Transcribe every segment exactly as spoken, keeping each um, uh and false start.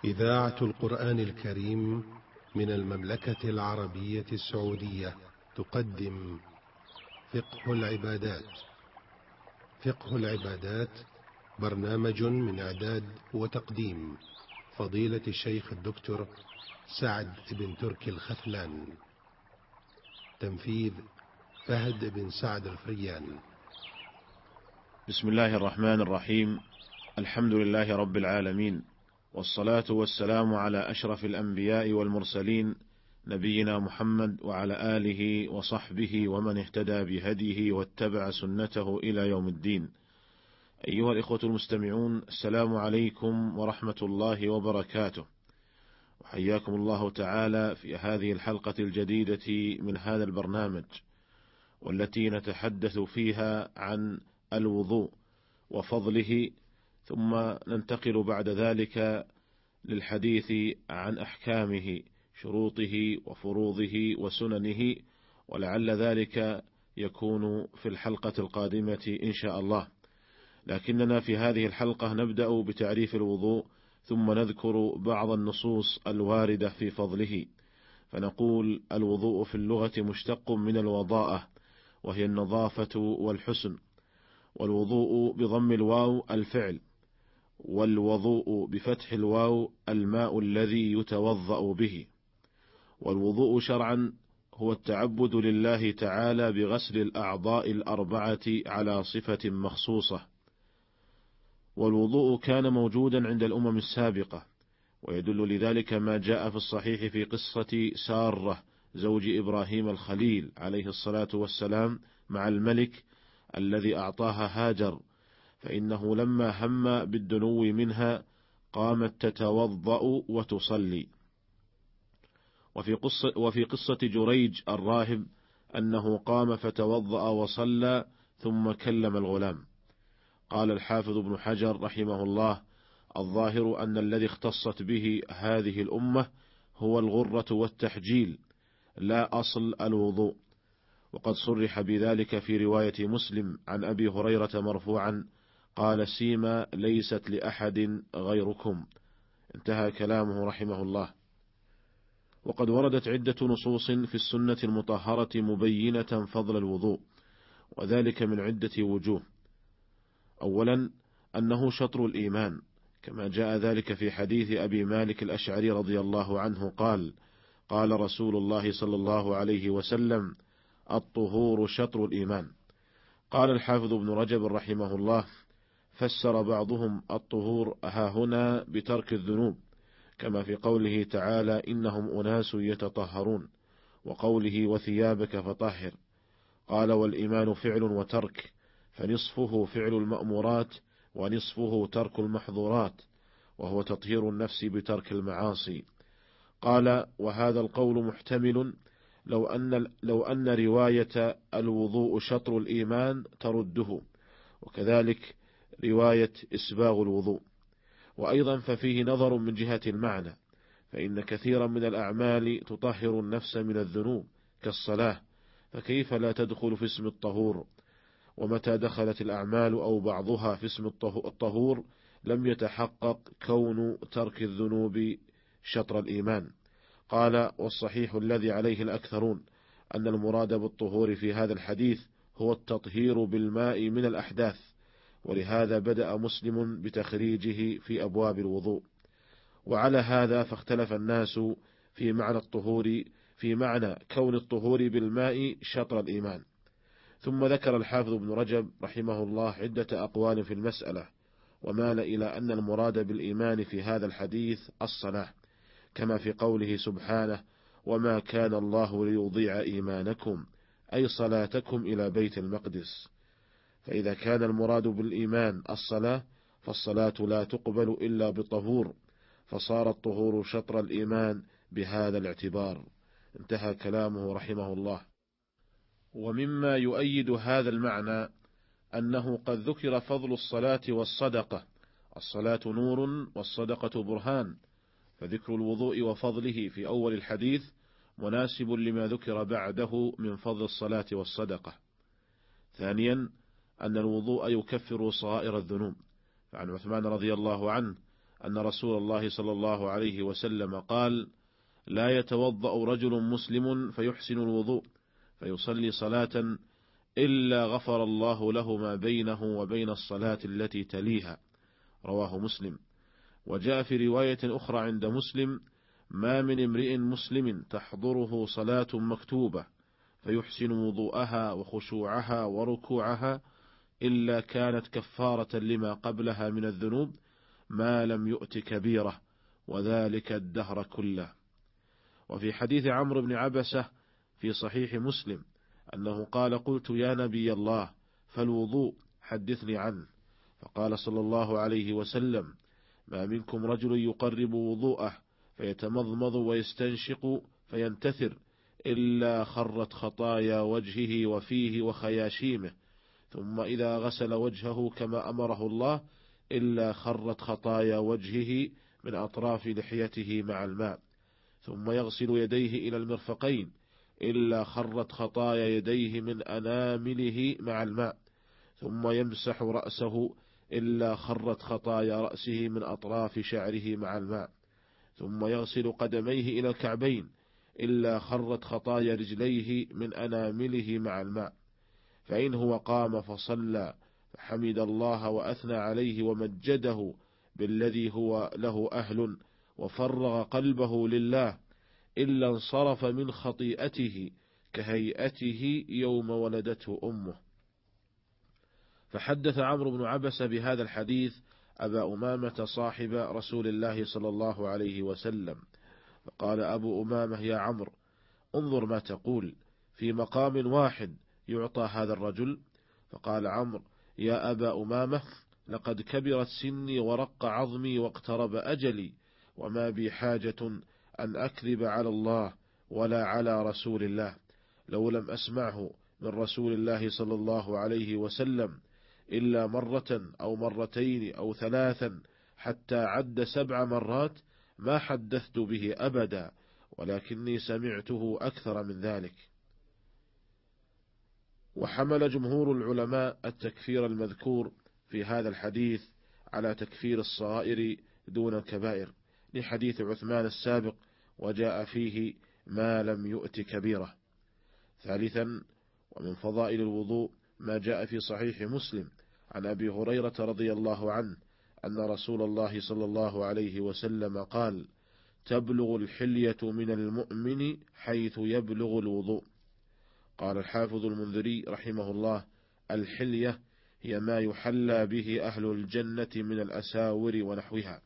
إذاعة القرآن الكريم من المملكة العربية السعودية تقدم فقه العبادات. فقه العبادات برنامج من إعداد وتقديم فضيلة الشيخ الدكتور سعد بن تركي الخثلان. تنفيذ فهد بن سعد الفريان. بسم الله الرحمن الرحيم. الحمد لله رب العالمين، والصلاة والسلام على أشرف الأنبياء والمرسلين، نبينا محمد وعلى آله وصحبه ومن اهتدى بهديه واتبع سنته إلى يوم الدين. أيها الإخوة المستمعون، السلام عليكم ورحمة الله وبركاته، وحياكم الله تعالى في هذه الحلقة الجديدة من هذا البرنامج، والتي نتحدث فيها عن الوضوء وفضله، ثم ننتقل بعد ذلك للحديث عن أحكامه، شروطه وفروضه وسننه، ولعل ذلك يكون في الحلقة القادمة إن شاء الله. لكننا في هذه الحلقة نبدأ بتعريف الوضوء، ثم نذكر بعض النصوص الواردة في فضله. فنقول: الوضوء في اللغة مشتق من الوضاءة، وهي النظافة والحسن، والوضوء بضم الواو الفعل، والوضوء بفتح الواو الماء الذي يتوضأ به. والوضوء شرعا هو التعبد لله تعالى بغسل الأعضاء الأربعة على صفة مخصوصة. والوضوء كان موجودا عند الأمم السابقة، ويدل لذلك ما جاء في الصحيح في قصة سارة زوج إبراهيم الخليل عليه الصلاة والسلام مع الملك الذي أعطاها هاجر، فإنه لما هم بالدنو منها قامت تتوضأ وتصلي. وفي قصة, وفي قصة جريج الراهب أنه قام فتوضأ وصلى ثم كلم الغلام. قال الحافظ ابن حجر رحمه الله: الظاهر أن الذي اختصت به هذه الأمة هو الغرة والتحجيل، لا أصل الوضوء. وقد صرح بذلك في رواية مسلم عن أبي هريرة مرفوعا: قال: سيما ليست لأحد غيركم. انتهى كلامه رحمه الله. وقد وردت عدة نصوص في السنة المطهرة مبينة فضل الوضوء، وذلك من عدة وجوه. أولا، أنه شطر الإيمان، كما جاء ذلك في حديث أبي مالك الأشعري رضي الله عنه قال: قال رسول الله صلى الله عليه وسلم: الطهور شطر الإيمان. قال الحافظ ابن رجب رحمه الله: فسر بعضهم الطهور هاهنا بترك الذنوب، كما في قوله تعالى: إنهم أناس يتطهرون، وقوله: وثيابك فطهر. قال: والإيمان فعل وترك، فنصفه فعل المأمورات ونصفه ترك المحظورات، وهو تطهير النفس بترك المعاصي. قال: وهذا القول محتمل لو أن, لو أن رواية الوضوء شطر الإيمان ترده، وكذلك رواية إسباغ الوضوء. وأيضا ففيه نظر من جهة المعنى، فإن كثيرا من الأعمال تطهر النفس من الذنوب كالصلاة، فكيف لا تدخل في اسم الطهور؟ ومتى دخلت الأعمال أو بعضها في اسم الطهور لم يتحقق كون ترك الذنوب شطر الإيمان. قال: والصحيح الذي عليه الأكثرون أن المراد بالطهور في هذا الحديث هو التطهير بالماء من الأحداث، ولهذا بدأ مسلم بتخريجه في أبواب الوضوء. وعلى هذا فاختلف الناس في معنى الطهور، في معنى كون الطهور بالماء شطر الإيمان. ثم ذكر الحافظ ابن رجب رحمه الله عدة أقوال في المسألة، ومال إلى أن المراد بالإيمان في هذا الحديث الصلاة، كما في قوله سبحانه: وما كان الله ليضيع إيمانكم، أي صلاتكم إلى بيت المقدس. فإذا كان المراد بالإيمان الصلاة، فالصلاة لا تقبل إلا بطهور، فصار الطهور شطر الإيمان بهذا الاعتبار. انتهى كلامه رحمه الله. ومما يؤيد هذا المعنى أنه قد ذكر فضل الصلاة والصدقة. الصلاة نور والصدقة برهان، فذكر الوضوء وفضله في أول الحديث مناسب لما ذكر بعده من فضل الصلاة والصدقة. ثانيا، أن الوضوء يكفر صغائر الذنوب، فعن عثمان رضي الله عنه أن رسول الله صلى الله عليه وسلم قال: لا يتوضأ رجل مسلم فيحسن الوضوء فيصلي صلاة إلا غفر الله له ما بينه وبين الصلاة التي تليها. رواه مسلم. وجاء في رواية أخرى عند مسلم: ما من امرئ مسلم تحضره صلاة مكتوبة فيحسن وضوءها وخشوعها وركوعها إلا كانت كفارة لما قبلها من الذنوب ما لم يؤت كبيرة، وذلك الدهر كله. وفي حديث عمرو بن عبسة في صحيح مسلم أنه قال: قلت يا نبي الله فالوضوء حدثني عنه، فقال صلى الله عليه وسلم: ما منكم رجل يقرب وضوءه فيتمضمض ويستنشق فينتثر إلا خرت خطايا وجهه وفيه وخياشيمه، ثم إذا غسل وجهه كما أمره الله إلا خرت خطايا وجهه من أطراف لحيته مع الماء، ثم يغسل يديه إلى المرفقين إلا خرت خطايا يديه من أنامله مع الماء، ثم يمسح رأسه إلا خرت خطايا رأسه من أطراف شعره مع الماء، ثم يغسل قدميه إلى الكعبين إلا خرت خطايا رجليه من أنامله مع الماء. فإن هو قام فصلى فحمد الله وأثنى عليه ومجده بالذي هو له أهل وفرغ قلبه لله إلا انصرف من خطيئته كهيئته يوم ولدته أمه. فحدث عمرو بن عبسة بهذا الحديث أبا أمامة صاحب رسول الله صلى الله عليه وسلم، فقال أبو أمامة: يا عمرو، انظر ما تقول، في مقام واحد يعطى هذا الرجل. فقال عمرو: يا أبا أمامة، لقد كبرت سني ورق عظمي واقترب أجلي، وما بي حاجة أن أكذب على الله ولا على رسول الله، لو لم أسمعه من رسول الله صلى الله عليه وسلم إلا مرة أو مرتين أو ثلاثا حتى عد سبع مرات ما حدثت به أبدا، ولكني سمعته أكثر من ذلك. وحمل جمهور العلماء التكفير المذكور في هذا الحديث على تكفير الصغائر دون الكبائر لحديث عثمان السابق، وجاء فيه ما لم يؤت كبيرة. ثالثا، ومن فضائل الوضوء ما جاء في صحيح مسلم عن أبي هريرة رضي الله عنه أن رسول الله صلى الله عليه وسلم قال: تبلغ الحلية من المؤمن حيث يبلغ الوضوء. قال الحافظ المنذري رحمه الله: الحلية هي ما يحلى به أهل الجنة من الأساور ونحوها.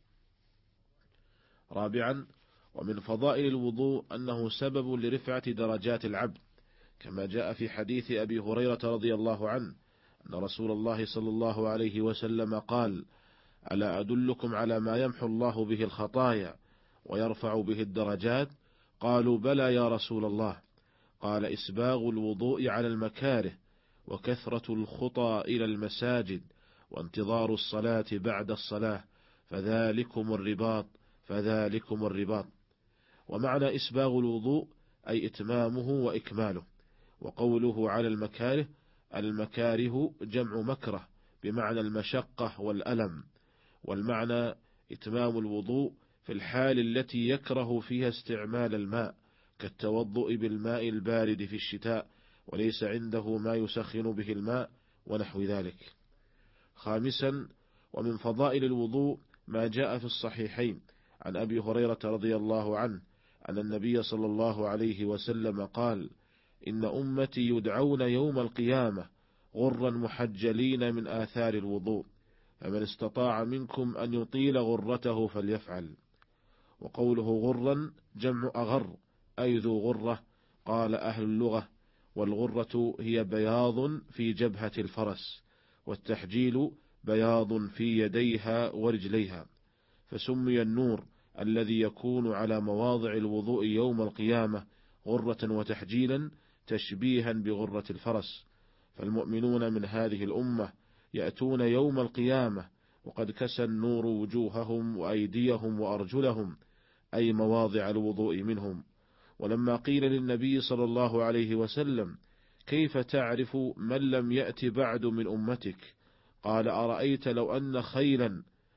رابعا، ومن فضائل الوضوء أنه سبب لرفعة درجات العبد، كما جاء في حديث أبي هريرة رضي الله عنه أن رسول الله صلى الله عليه وسلم قال: ألا أدلكم على ما يمحو الله به الخطايا ويرفع به الدرجات؟ قالوا: بلى يا رسول الله. قال: إسباغ الوضوء على المكاره، وكثرة الخطى إلى المساجد، وانتظار الصلاة بعد الصلاة، فذلكم الرباط فذلكم الرباط. ومعنى إسباغ الوضوء أي إتمامه وإكماله. وقوله على المكاره، المكاره جمع مكره بمعنى المشقة والألم، والمعنى إتمام الوضوء في الحال التي يكره فيها استعمال الماء، كالتوضؤ بالماء البارد في الشتاء وليس عنده ما يسخن به الماء ونحو ذلك. خامسا، ومن فضائل الوضوء ما جاء في الصحيحين عن أبي هريرة رضي الله عنه أن النبي صلى الله عليه وسلم قال: إن أمتي يدعون يوم القيامة غرا محجلين من آثار الوضوء، فمن استطاع منكم أن يطيل غرته فليفعل. وقوله غرا جمع أغر أي ذو غرة. قال أهل اللغة: والغرة هي بياض في جبهة الفرس، والتحجيل بياض في يديها ورجليها، فسمي النور الذي يكون على مواضع الوضوء يوم القيامة غرة وتحجيلا تشبيها بغرة الفرس. فالمؤمنون من هذه الأمة يأتون يوم القيامة وقد كسى النور وجوههم وأيديهم وأرجلهم، أي مواضع الوضوء منهم. ولما قيل للنبي صلى الله عليه وسلم: كيف تعرف من لم يأت بعد من أمتك؟ قال: أرأيت لو أن خيلا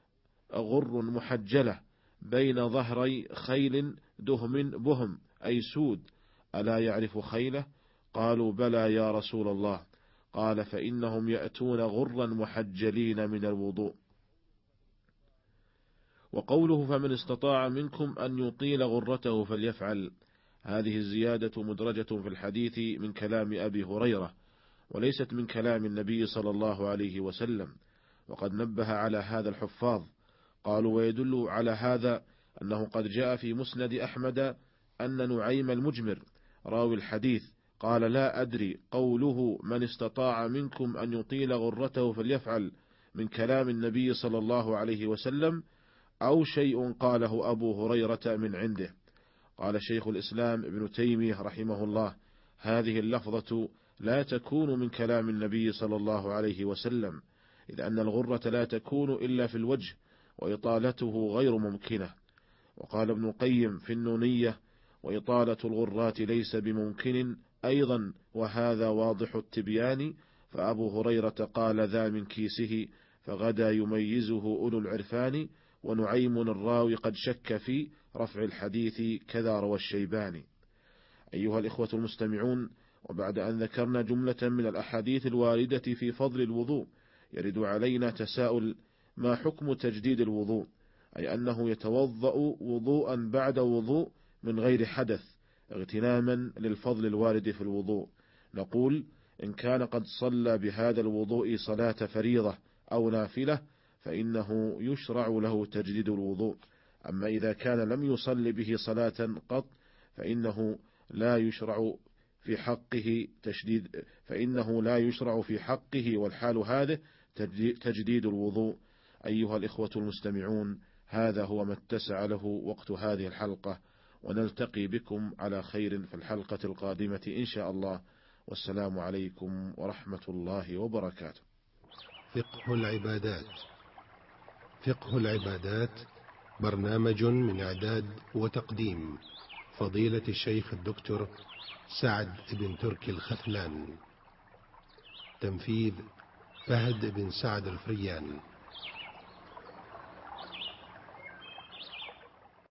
غر محجلة بين ظهري خيل دهم بهم أي سود، ألا يعرف خيله؟ قالوا بلى يا رسول الله. قال فإنهم يأتون غرا محجلين من الوضوء. وقوله فمن استطاع منكم أن يطيل غرته فليفعل، هذه الزيادة مدرجة في الحديث من كلام أبي هريرة، وليست من كلام النبي صلى الله عليه وسلم، وقد نبه على هذا الحفاظ. قالوا ويدل على هذا أنه قد جاء في مسند أحمد أن نعيم المجمر راوي الحديث قال لا أدري قوله من استطاع منكم أن يطيل غرته فليفعل من كلام النبي صلى الله عليه وسلم أو شيء قاله أبو هريرة من عنده. قال شيخ الإسلام ابن تيمية رحمه الله هذه اللفظة لا تكون من كلام النبي صلى الله عليه وسلم، إذ أن الغرة لا تكون إلا في الوجه وإطالته غير ممكنة. وقال ابن القيم في النونية وإطالة الغرات ليس بممكن أيضا، وهذا واضح التبيان، فأبو هريرة قال ذا من كيسه فغدا يميزه أولو العرفان، ونعيم الراوي قد شك في رفع الحديث كذا روى الشيباني. أيها الإخوة المستمعون، وبعد أن ذكرنا جملة من الأحاديث الواردة في فضل الوضوء، يرد علينا تساؤل: ما حكم تجديد الوضوء؟ أي أنه يتوضأ وضوءا بعد وضوء من غير حدث اغتناما للفضل الوارد في الوضوء. نقول إن كان قد صلى بهذا الوضوء صلاة فريضة أو نافلة فإنه يشرع له تجديد الوضوء، أما إذا كان لم يصل به صلاة قط فإنه لا يشرع في حقه تشديد فإنه لا يشرع في حقه والحال هذه تجديد الوضوء. أيها الإخوة المستمعون، هذا هو ما اتسع له وقت هذه الحلقة، ونلتقي بكم على خير في الحلقة القادمة إن شاء الله، والسلام عليكم ورحمة الله وبركاته. فقه العبادات. فقه العبادات برنامج من إعداد وتقديم فضيلة الشيخ الدكتور سعد بن تركي الخثلان. تنفيذ فهد بن سعد الفريان.